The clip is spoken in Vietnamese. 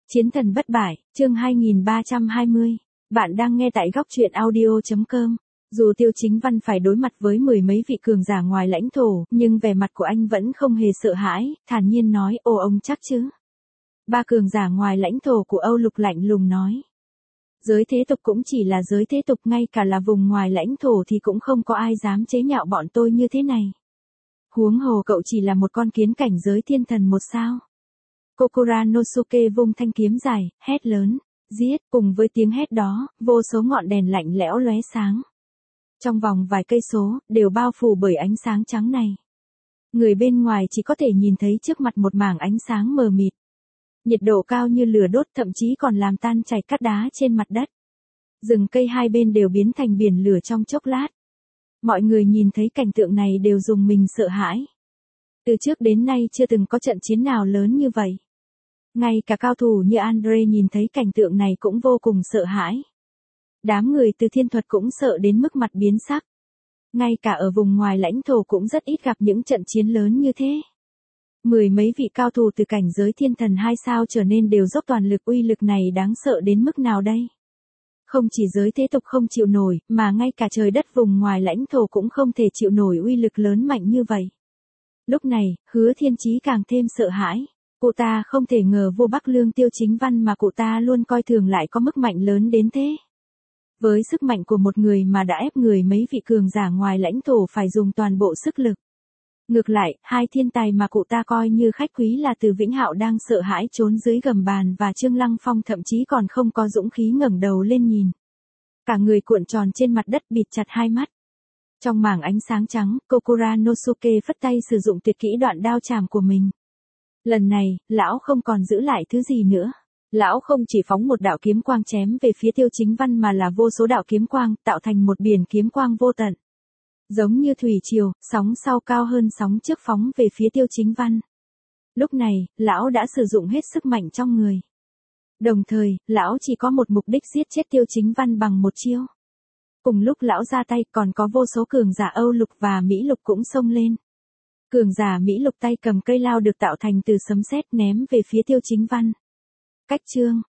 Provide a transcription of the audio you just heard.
Chiến thần bất bại, chương 2320. Bạn đang nghe tại góc truyện audio.com. Dù Tiêu Chính Văn phải đối mặt với mười mấy vị cường giả ngoài lãnh thổ, nhưng vẻ mặt của anh vẫn không hề sợ hãi, thản nhiên nói, ồ ông chắc chứ. Ba cường giả ngoài lãnh thổ của Âu Lục lạnh lùng nói. Giới thế tục cũng chỉ là giới thế tục, ngay cả là vùng ngoài lãnh thổ thì cũng không có ai dám chế nhạo bọn tôi như thế này. Huống hồ cậu chỉ là một con kiến cảnh giới thiên thần một sao. Kokura Nosuke vung thanh kiếm dài, hét lớn, giết, cùng với tiếng hét đó, vô số ngọn đèn lạnh lẽo lóe sáng. Trong vòng vài cây số, đều bao phủ bởi ánh sáng trắng này. Người bên ngoài chỉ có thể nhìn thấy trước mặt một mảng ánh sáng mờ mịt. Nhiệt độ cao như lửa đốt, thậm chí còn làm tan chảy cát đá trên mặt đất. Rừng cây hai bên đều biến thành biển lửa trong chốc lát. Mọi người nhìn thấy cảnh tượng này đều rùng mình sợ hãi. Từ trước đến nay chưa từng có trận chiến nào lớn như vậy. Ngay cả cao thủ như Andre nhìn thấy cảnh tượng này cũng vô cùng sợ hãi. Đám người từ thiên thuật cũng sợ đến mức mặt biến sắc. Ngay cả ở vùng ngoài lãnh thổ cũng rất ít gặp những trận chiến lớn như thế. Mười mấy vị cao thủ từ cảnh giới thiên thần 2 sao trở nên đều dốc toàn lực, uy lực này đáng sợ đến mức nào đây? Không chỉ giới thế tục không chịu nổi, mà ngay cả trời đất vùng ngoài lãnh thổ cũng không thể chịu nổi uy lực lớn mạnh như vậy. Lúc này, Hứa Thiên Chí càng thêm sợ hãi. Cụ ta không thể ngờ vua Bắc Lương Tiêu Chính Văn mà cụ ta luôn coi thường lại có mức mạnh lớn đến thế. Với sức mạnh của một người mà đã ép người mấy vị cường giả ngoài lãnh thổ phải dùng toàn bộ sức lực. Ngược lại, hai thiên tài mà cụ ta coi như khách quý là Từ Vĩnh Hạo đang sợ hãi trốn dưới gầm bàn, và Trương Lăng Phong thậm chí còn không có dũng khí ngẩng đầu lên nhìn. Cả người cuộn tròn trên mặt đất, bịt chặt hai mắt. Trong mảng ánh sáng trắng, Kokura Nosuke phất tay sử dụng tuyệt kỹ đoạn đao chảm của mình. Lần này, lão không còn giữ lại thứ gì nữa. Lão không chỉ phóng một đạo kiếm quang chém về phía Tiêu Chính Văn mà là vô số đạo kiếm quang, tạo thành một biển kiếm quang vô tận. Giống như thủy triều, sóng sau cao hơn sóng trước phóng về phía Tiêu Chính Văn. Lúc này, lão đã sử dụng hết sức mạnh trong người. Đồng thời, lão chỉ có một mục đích, giết chết Tiêu Chính Văn bằng một chiêu. Cùng lúc lão ra tay, còn có vô số cường giả Âu Lục và Mỹ Lục cũng xông lên. Cường giả Mỹ Lục tay cầm cây lao được tạo thành từ sấm sét ném về phía Tiêu Chính Văn. Cách chương